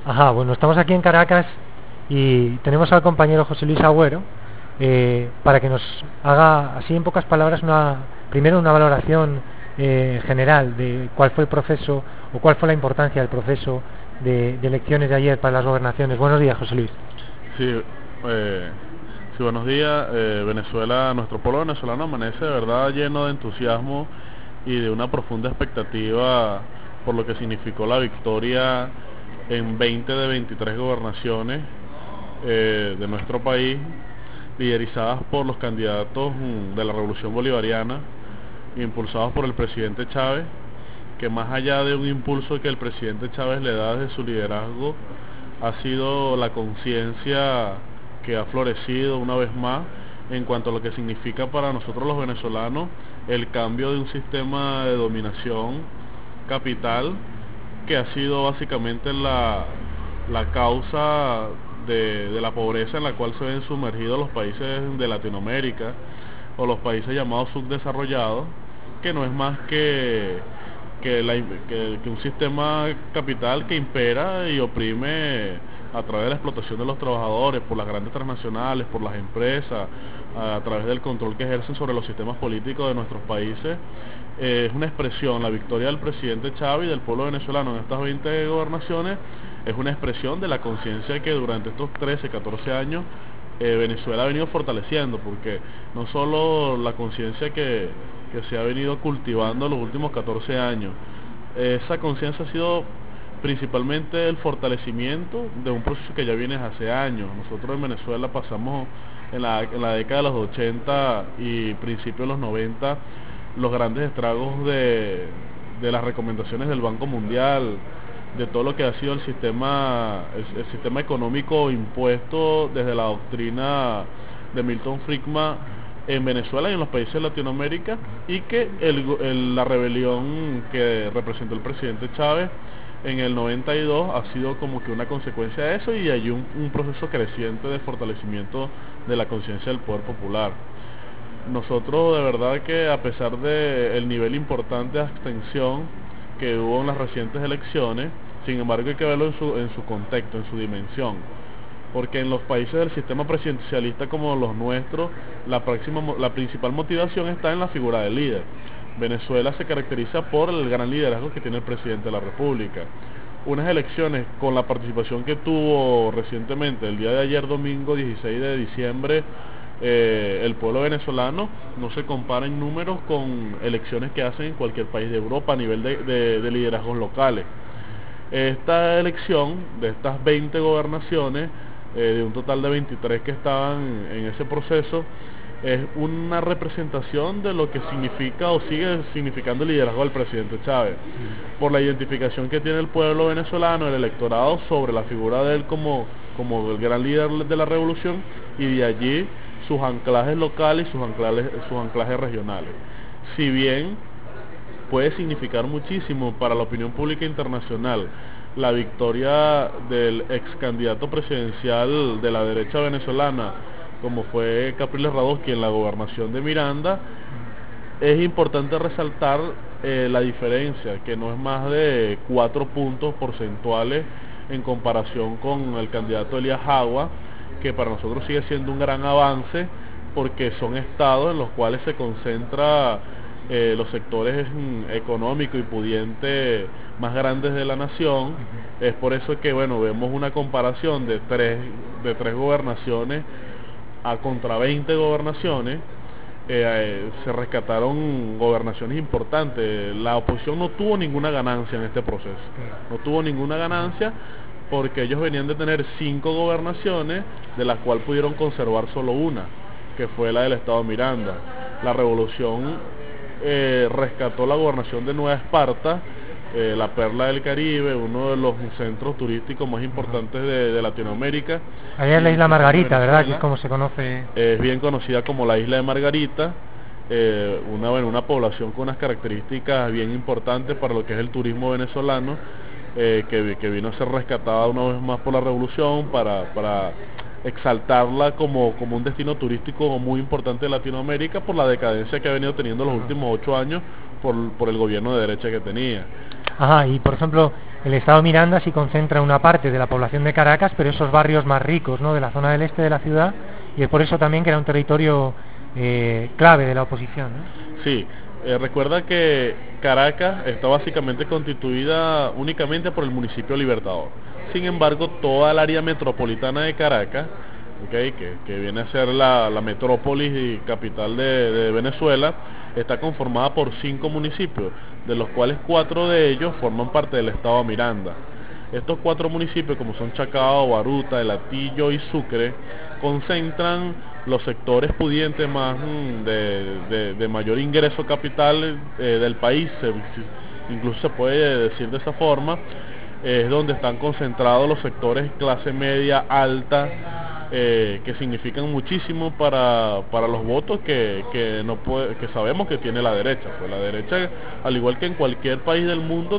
Ajá, bueno, estamos aquí en Caracas y tenemos al compañero José Luis Agüero para que nos haga, así en pocas palabras, primero una valoración general de cuál fue el proceso o cuál fue la importancia del proceso de elecciones de ayer para las gobernaciones. Buenos días, José Luis. Sí, buenos días. Venezuela, nuestro pueblo venezolano amanece de verdad lleno de entusiasmo y de una profunda expectativa por lo que significó la victoria en 20 de 23 gobernaciones de nuestro país, liderizadas por los candidatos de la Revolución Bolivariana, impulsados por el presidente Chávez, que más allá de un impulso que el presidente Chávez le da desde su liderazgo, ha sido la conciencia que ha florecido una vez más en cuanto a lo que significa para nosotros los venezolanos el cambio de un sistema de dominación capital que ha sido básicamente la causa de la pobreza en la cual se ven sumergidos los países de Latinoamérica o los países llamados subdesarrollados, que no es más que un sistema capital que impera y oprime a través de la explotación de los trabajadores, por las grandes transnacionales, por las empresas, a través del control que ejercen sobre los sistemas políticos de nuestros países. Es una expresión, la victoria del presidente Chávez y del pueblo venezolano en estas 20 gobernaciones es una expresión de la conciencia que durante estos 13, 14 años Venezuela ha venido fortaleciendo, porque no solo la conciencia que se ha venido cultivando en los últimos 14 años, esa conciencia ha sido principalmente el fortalecimiento de un proceso que ya viene hace años. Nosotros en Venezuela pasamos en la década de los 80 y principios de los 90 los grandes estragos de las recomendaciones del Banco Mundial, de todo lo que ha sido el sistema económico impuesto desde la doctrina de Milton Friedman en Venezuela y en los países de Latinoamérica, y que la rebelión que representó el presidente Chávez en el 92 ha sido como que una consecuencia de eso, y hay un proceso creciente de fortalecimiento de la conciencia del poder popular. Nosotros de verdad que, a pesar del nivel importante de abstención que hubo en las recientes elecciones, sin embargo hay que verlo en su contexto, en su dimensión, porque en los países del sistema presidencialista como los nuestros, la principal motivación está en la figura del líder. Venezuela se caracteriza por el gran liderazgo que tiene el presidente de la República. Unas elecciones con la participación que tuvo recientemente, el día de ayer, domingo 16 de diciembre, el pueblo venezolano, no se compara en números con elecciones que hacen en cualquier país de Europa a nivel de liderazgos locales. Esta elección de estas 20 gobernaciones, de un total de 23 que estaban en ese proceso, es una representación de lo que significa o sigue significando el liderazgo del presidente Chávez, por la identificación que tiene el pueblo venezolano, el electorado, sobre la figura de él como el gran líder de la revolución, y de allí sus anclajes locales y sus anclajes regionales. Si bien puede significar muchísimo para la opinión pública internacional la victoria del ex candidato presidencial de la derecha venezolana, como fue Capriles Radosky en la gobernación de Miranda, es importante resaltar la diferencia, que no es más de 4 puntos porcentuales en comparación con el candidato Elías Agua, que para nosotros sigue siendo un gran avance, porque son estados en los cuales se concentra los sectores económicos y pudientes más grandes de la nación. Es por eso que, bueno, vemos una comparación de tres gobernaciones a contra 20 gobernaciones. Se rescataron gobernaciones importantes. La oposición no tuvo ninguna ganancia en este proceso, no tuvo ninguna ganancia, porque ellos venían de tener 5 gobernaciones, de las cuales pudieron conservar solo una, que fue la del estado Miranda. La revolución rescató la gobernación de Nueva Esparta, la perla del Caribe, uno de los centros turísticos más importantes de Latinoamérica, Allá es y la isla principalmente de Margarita, ¿verdad? Que es Venezuela. como se conoce. Es bien conocida como la isla de Margarita, una población con unas características bien importantes para lo que es el turismo venezolano, que vino a ser rescatada una vez más por la revolución para exaltarla como un destino turístico muy importante de Latinoamérica, por la decadencia que ha venido teniendo los últimos 8 años por el gobierno de derecha que tenía. Ajá, y por ejemplo, el estado Miranda sí concentra una parte de la población de Caracas, pero esos barrios más ricos, ¿no?, de la zona del este de la ciudad, y es por eso también que era un territorio clave de la oposición, ¿no? Sí, recuerda que Caracas está básicamente constituida únicamente por el municipio Libertador. Sin embargo, toda el área metropolitana de Caracas, ¿okay?, que viene a ser la metrópolis y capital de Venezuela, está conformada por 5 municipios, de los cuales 4 de ellos forman parte del estado Miranda. Estos 4 municipios, como son Chacao, Baruta, El Hatillo y Sucre, concentran los sectores pudientes más de mayor ingreso capital del país, incluso se puede decir de esa forma. Es donde están concentrados los sectores clase media alta, que significan muchísimo para los votos que sabemos que tiene la derecha. Pues la derecha, al igual que en cualquier país del mundo,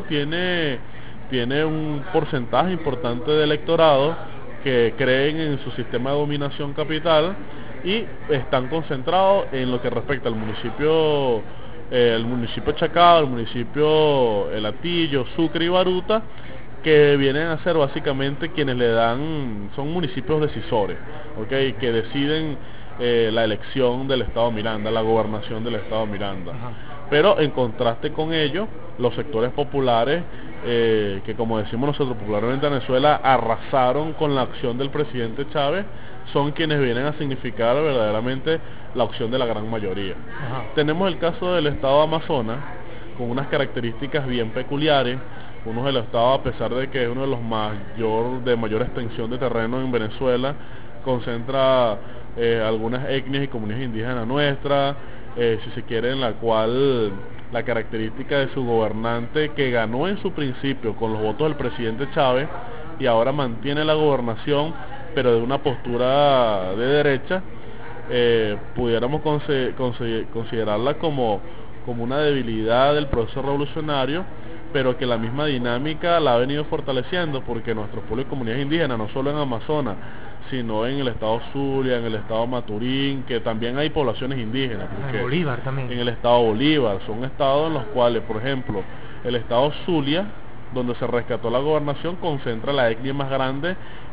tiene un porcentaje importante de electorado que creen en su sistema de dominación capital y están concentrados en lo que respecta al municipio, el municipio Chacao, el municipio El Hatillo, Sucre y Baruta, que vienen a ser básicamente quienes le dan, son municipios decisores, ¿okay?, que deciden la elección del estado Miranda, la gobernación del estado Miranda. Ajá. Pero en contraste con ello, los sectores populares, que como decimos nosotros popularmente en Venezuela, arrasaron con la acción del presidente Chávez, son quienes vienen a significar verdaderamente la opción de la gran mayoría. Ajá. Tenemos el caso del estado Amazonas, con unas características bien peculiares. Uno de los estados, a pesar de que es uno de los de mayor extensión de terreno en Venezuela, concentra algunas etnias y comunidades indígenas nuestras, si se quiere, en la cual la característica de su gobernante, que ganó en su principio con los votos del presidente Chávez y ahora mantiene la gobernación, pero de una postura de derecha, pudiéramos considerarla como una debilidad del proceso revolucionario, pero que la misma dinámica la ha venido fortaleciendo, porque nuestros pueblos y comunidades indígenas, no solo en Amazonas, sino en el estado Zulia, en el estado Maturín, que también hay poblaciones indígenas, En Bolívar también. en el estado Bolívar, son estados en los cuales, por ejemplo, el estado Zulia, donde se rescató la gobernación, concentra la etnia más grande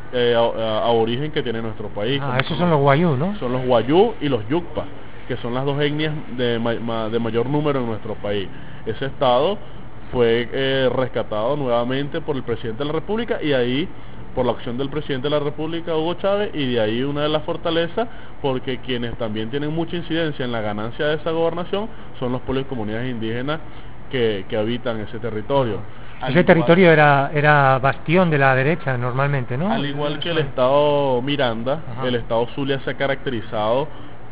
a origen que tiene nuestro país. Esos son los guayú, ¿no? Son los guayú y los yucpa, que son las 2 etnias de mayor número en nuestro país. Ese estado fue rescatado nuevamente por el presidente de la República, y ahí por la acción del presidente de la República, Hugo Chávez, y de ahí una de las fortalezas, porque quienes también tienen mucha incidencia en la ganancia de esa gobernación son los pueblos y comunidades indígenas que habitan ese territorio. Ese territorio era bastión de la derecha normalmente, ¿no? Al igual que el estado Miranda, Ajá. el estado Zulia se ha caracterizado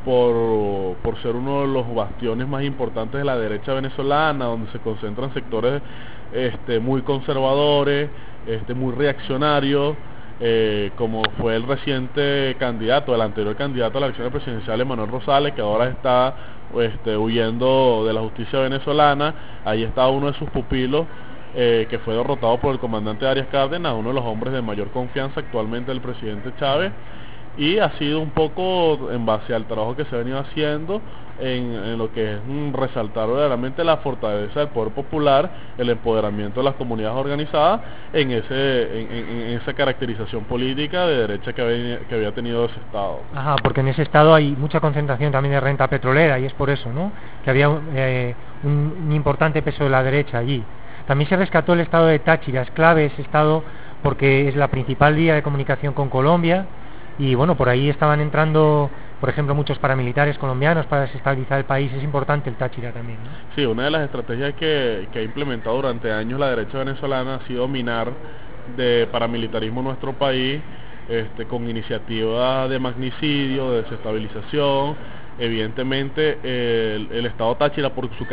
por ser uno de los bastiones más importantes de la derecha venezolana, donde se concentran sectores muy conservadores, muy reaccionarios, como fue el reciente candidato, el anterior candidato a la elección presidencial, Emanuel Rosales, que ahora está huyendo de la justicia venezolana. Ahí está uno de sus pupilos, que fue derrotado por el comandante Arias Cárdenas, uno de los hombres de mayor confianza actualmente del presidente Chávez, y ha sido un poco en base al trabajo que se ha venido haciendo en lo que es resaltar verdaderamente la fortaleza del poder popular, el empoderamiento de las comunidades organizadas en esa caracterización política de derecha que había tenido ese estado. Ajá, porque en ese estado hay mucha concentración también de renta petrolera, y es por eso, ¿no?, que había un importante peso de la derecha allí. También se rescató el estado de Táchira, es clave ese estado porque es la principal vía de comunicación con Colombia, y bueno, por ahí estaban entrando, por ejemplo, muchos paramilitares colombianos para desestabilizar el país. Es importante el Táchira también, ¿no? Sí, una de las estrategias que ha implementado durante años la derecha venezolana ha sido minar de paramilitarismo nuestro país, con iniciativas de magnicidio, de desestabilización. Evidentemente el estado Táchira, por su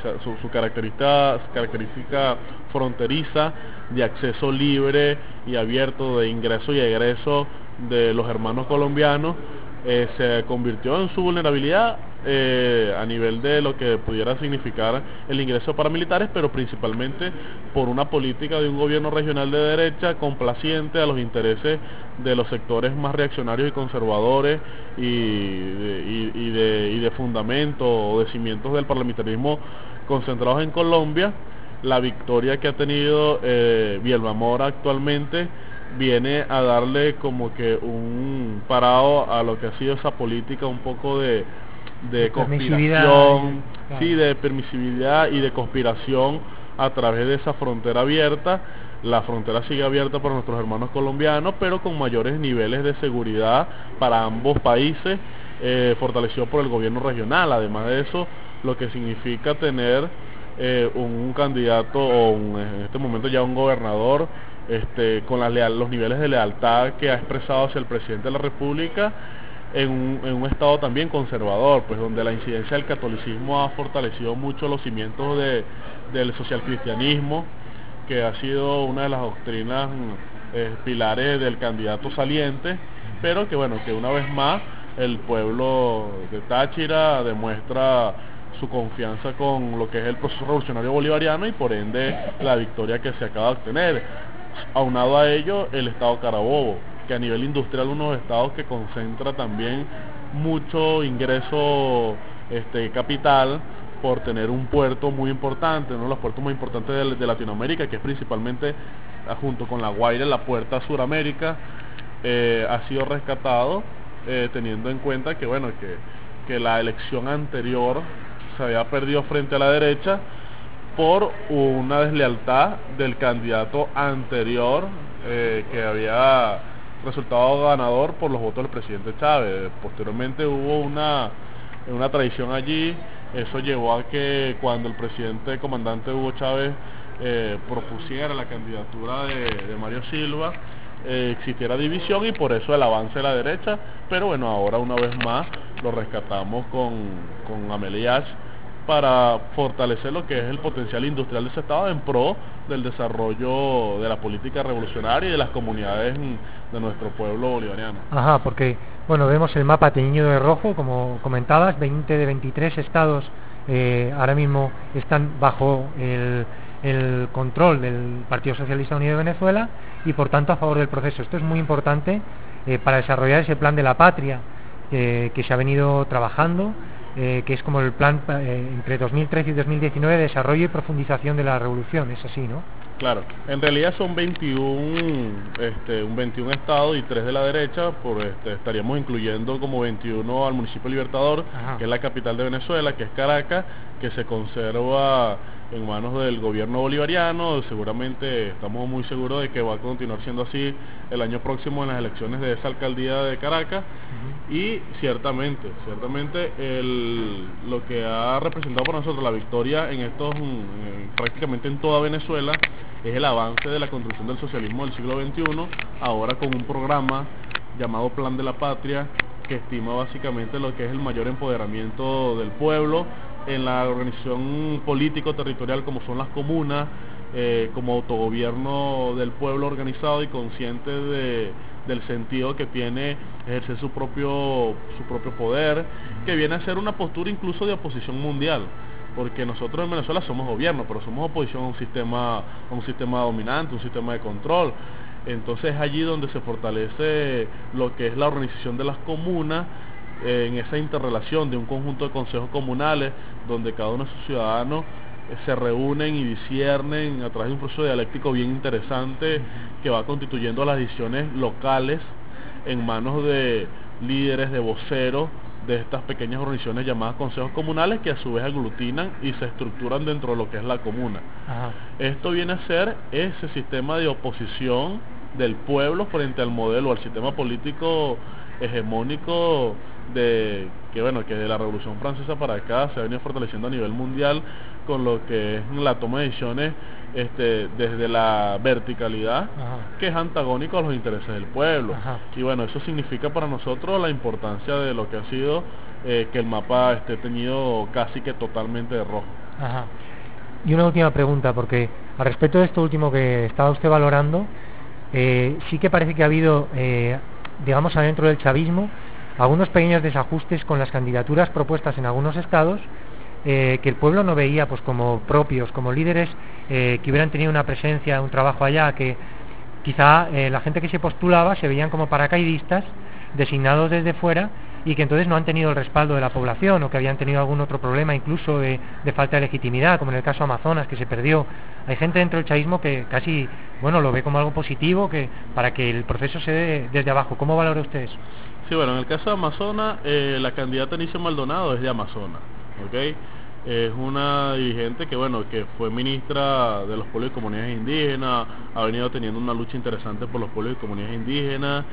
característica fronteriza de acceso libre y abierto de ingreso y egreso de los hermanos colombianos, se convirtió en su vulnerabilidad a nivel de lo que pudiera significar el ingreso de paramilitares, pero principalmente por una política de un gobierno regional de derecha complaciente a los intereses de los sectores más reaccionarios y conservadores y de fundamento o de cimientos del parlamentarismo concentrados en Colombia, la victoria que ha tenido Bielba Mora actualmente viene a darle como que un parado a lo que ha sido esa política un poco de conspiración, claro. sí, de permisividad y de conspiración a través de esa frontera abierta. La frontera sigue abierta para nuestros hermanos colombianos, pero con mayores niveles de seguridad para ambos países, fortalecido por el gobierno regional. Además de eso, lo que significa tener un candidato o en este momento ya un gobernador con los niveles de lealtad que ha expresado hacia el presidente de la República en un estado también conservador, pues donde la incidencia del catolicismo ha fortalecido mucho los cimientos del socialcristianismo, que ha sido una de las doctrinas pilares del candidato saliente, pero que bueno, que una vez más el pueblo de Táchira demuestra su confianza con lo que es el proceso revolucionario bolivariano y por ende la victoria que se acaba de obtener. Aunado a ello, el estado Carabobo, que a nivel industrial uno de los estados que concentra también mucho ingreso capital, por tener un puerto muy importante, uno de los puertos muy importantes de Latinoamérica, que es principalmente junto con La Guaira, la puerta a Suramérica, ha sido rescatado, teniendo en cuenta que bueno, que la elección anterior se había perdido frente a la derecha por una deslealtad del candidato anterior, que había resultado ganador por los votos del presidente Chávez. Posteriormente hubo una traición allí. Eso llevó a que cuando el presidente comandante Hugo Chávez propusiera la candidatura de Mario Silva, existiera división y por eso el avance de la derecha. Pero bueno, ahora una vez más lo rescatamos con Ameliach para fortalecer lo que es el potencial industrial de ese estado en pro del desarrollo de la política revolucionaria y de las comunidades de nuestro pueblo bolivariano. Ajá, porque bueno, vemos el mapa teñido de rojo, como comentabas, 20 de 23 estados ahora mismo están bajo el control del Partido Socialista Unido de Venezuela y por tanto a favor del proceso. Esto es muy importante para desarrollar ese plan de la patria que se ha venido trabajando, que es como el plan entre 2013 y 2019 de desarrollo y profundización de la revolución. Es así, ¿no? Claro, en realidad son 21 estados y 3 de la derecha, estaríamos incluyendo como 21 al municipio Libertador, Ajá, que es la capital de Venezuela, que es Caracas, que se conserva en manos del gobierno bolivariano. Seguramente estamos muy seguros de que va a continuar siendo así el año próximo en las elecciones de esa alcaldía de Caracas. Y ciertamente lo que ha representado para nosotros la victoria en prácticamente en toda Venezuela es el avance de la construcción del socialismo del siglo XXI, ahora con un programa llamado Plan de la Patria, que estima básicamente lo que es el mayor empoderamiento del pueblo en la organización político-territorial, como son las comunas, como autogobierno del pueblo organizado y consciente del sentido que tiene ejercer su propio poder, que viene a ser una postura incluso de oposición mundial, porque nosotros en Venezuela somos gobierno, pero somos oposición a un sistema dominante, un sistema de control. Entonces es allí donde se fortalece lo que es la organización de las comunas, en esa interrelación de un conjunto de consejos comunales, donde cada uno de sus ciudadanos se reúnen y disciernen a través de un proceso dialéctico bien interesante, que va constituyendo las decisiones locales en manos de líderes, de voceros de estas pequeñas organizaciones llamadas consejos comunales, que a su vez aglutinan y se estructuran dentro de lo que es la comuna. ajá. Esto viene a ser ese sistema de oposición del pueblo frente al modelo, al sistema político hegemónico que de la Revolución Francesa para acá se ha venido fortaleciendo a nivel mundial, con lo que es la toma de decisiones desde la verticalidad, Ajá, que es antagónico a los intereses del pueblo. ajá. Y bueno, eso significa para nosotros la importancia de lo que ha sido que el mapa esté teñido casi que totalmente de rojo. Ajá. Y una última pregunta, porque al respecto de esto último que estaba usted valorando, sí que parece que ha habido, digamos, adentro del chavismo, algunos pequeños desajustes con las candidaturas propuestas en algunos estados, que el pueblo no veía pues como propios, como líderes que hubieran tenido una presencia, un trabajo allá, que quizá la gente que se postulaba se veían como paracaidistas designados desde fuera y que entonces no han tenido el respaldo de la población, o que habían tenido algún otro problema incluso de falta de legitimidad, como en el caso Amazonas, que se perdió. Hay gente dentro del chavismo que casi, bueno, lo ve como algo positivo, que para que el proceso se dé desde abajo. ¿Cómo valora usted eso? Sí, bueno, en el caso de Amazonas, la candidata Anicia Maldonado es de Amazonas, ¿ok? Es una dirigente que, bueno, que fue ministra de los pueblos y comunidades indígenas, ha venido teniendo una lucha interesante por los pueblos y comunidades indígenas,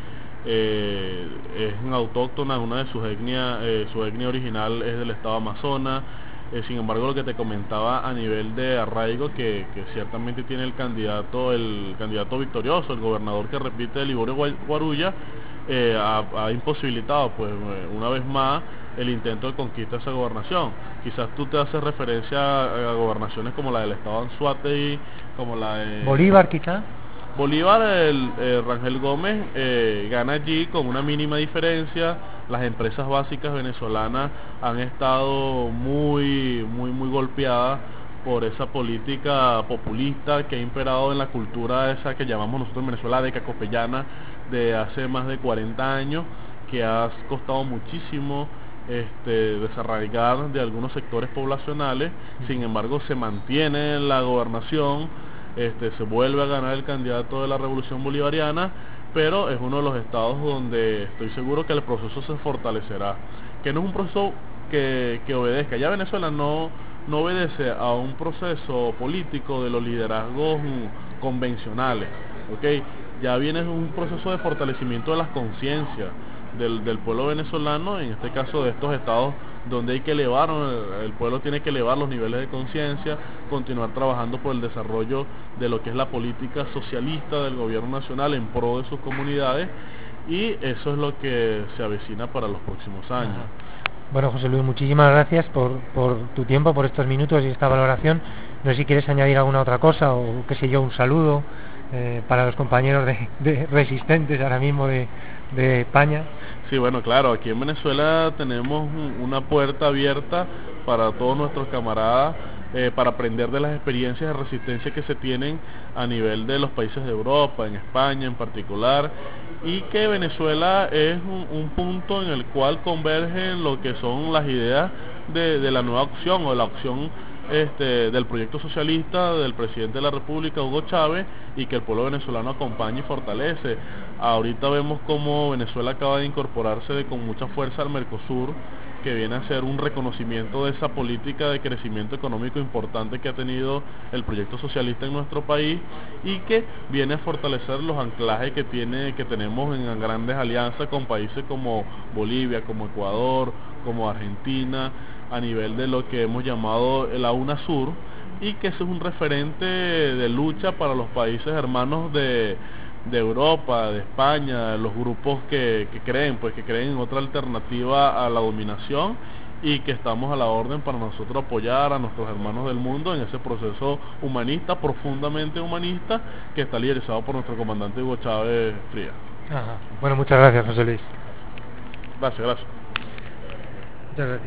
es una autóctona, una de sus etnias, su etnia original es del estado Amazonas. Sin embargo, lo que te comentaba a nivel de arraigo, que ciertamente tiene el candidato victorioso, el gobernador que repite, Liborio Guarulla, ha imposibilitado, pues, una vez más el intento de conquista de esa gobernación. Quizás tú te haces referencia a gobernaciones como la del estado Anzoátegui, como la de Bolívar, quizá. Bolívar. Rangel Gómez gana allí con una mínima diferencia. Las empresas básicas venezolanas han estado muy golpeadas por esa política populista que ha imperado en la cultura esa que llamamos nosotros en Venezuela de cacopellana, de hace más de 40 años, que ha costado muchísimo desarraigar de algunos sectores poblacionales. Sin embargo, se mantiene la gobernación, se vuelve a ganar el candidato de la Revolución Bolivariana, pero es uno de los estados donde estoy seguro que el proceso se fortalecerá, que no es un proceso que obedezca. Ya Venezuela no obedece a un proceso político de los liderazgos convencionales, ¿ok? Ya viene un proceso de fortalecimiento de las conciencias del pueblo venezolano, en este caso de estos estados donde hay que elevar, el pueblo tiene que elevar los niveles de conciencia, continuar trabajando por el desarrollo de lo que es la política socialista del gobierno nacional en pro de sus comunidades, y eso es lo que se avecina para los próximos años. Bueno, José Luis, muchísimas gracias por tu tiempo, por estos minutos y esta valoración. No sé si quieres añadir alguna otra cosa, o qué sé yo, un saludo para los compañeros de resistentes ahora mismo de España. Sí, bueno, claro, aquí en Venezuela tenemos una puerta abierta para todos nuestros camaradas, para aprender de las experiencias de resistencia que se tienen a nivel de los países de Europa, en España en particular, y que Venezuela es un punto en el cual convergen lo que son las ideas de la nueva opción, o la opción del proyecto socialista del presidente de la República, Hugo Chávez, y que el pueblo venezolano acompaña y fortalece. Ahorita vemos cómo Venezuela acaba de incorporarse con mucha fuerza al Mercosur, que viene a ser un reconocimiento de esa política de crecimiento económico importante que ha tenido el proyecto socialista en nuestro país, y que viene a fortalecer los anclajes que tenemos en grandes alianzas con países como Bolivia, como Ecuador, como Argentina, a nivel de lo que hemos llamado la UNASUR, y que eso es un referente de lucha para los países hermanos de Europa, de España, los grupos que creen en otra alternativa a la dominación, y que estamos a la orden para nosotros apoyar a nuestros hermanos del mundo en ese proceso humanista, profundamente humanista, que está liderizado por nuestro comandante Hugo Chávez Frías. Ajá. Bueno, muchas gracias, José Luis. Gracias. Muchas gracias.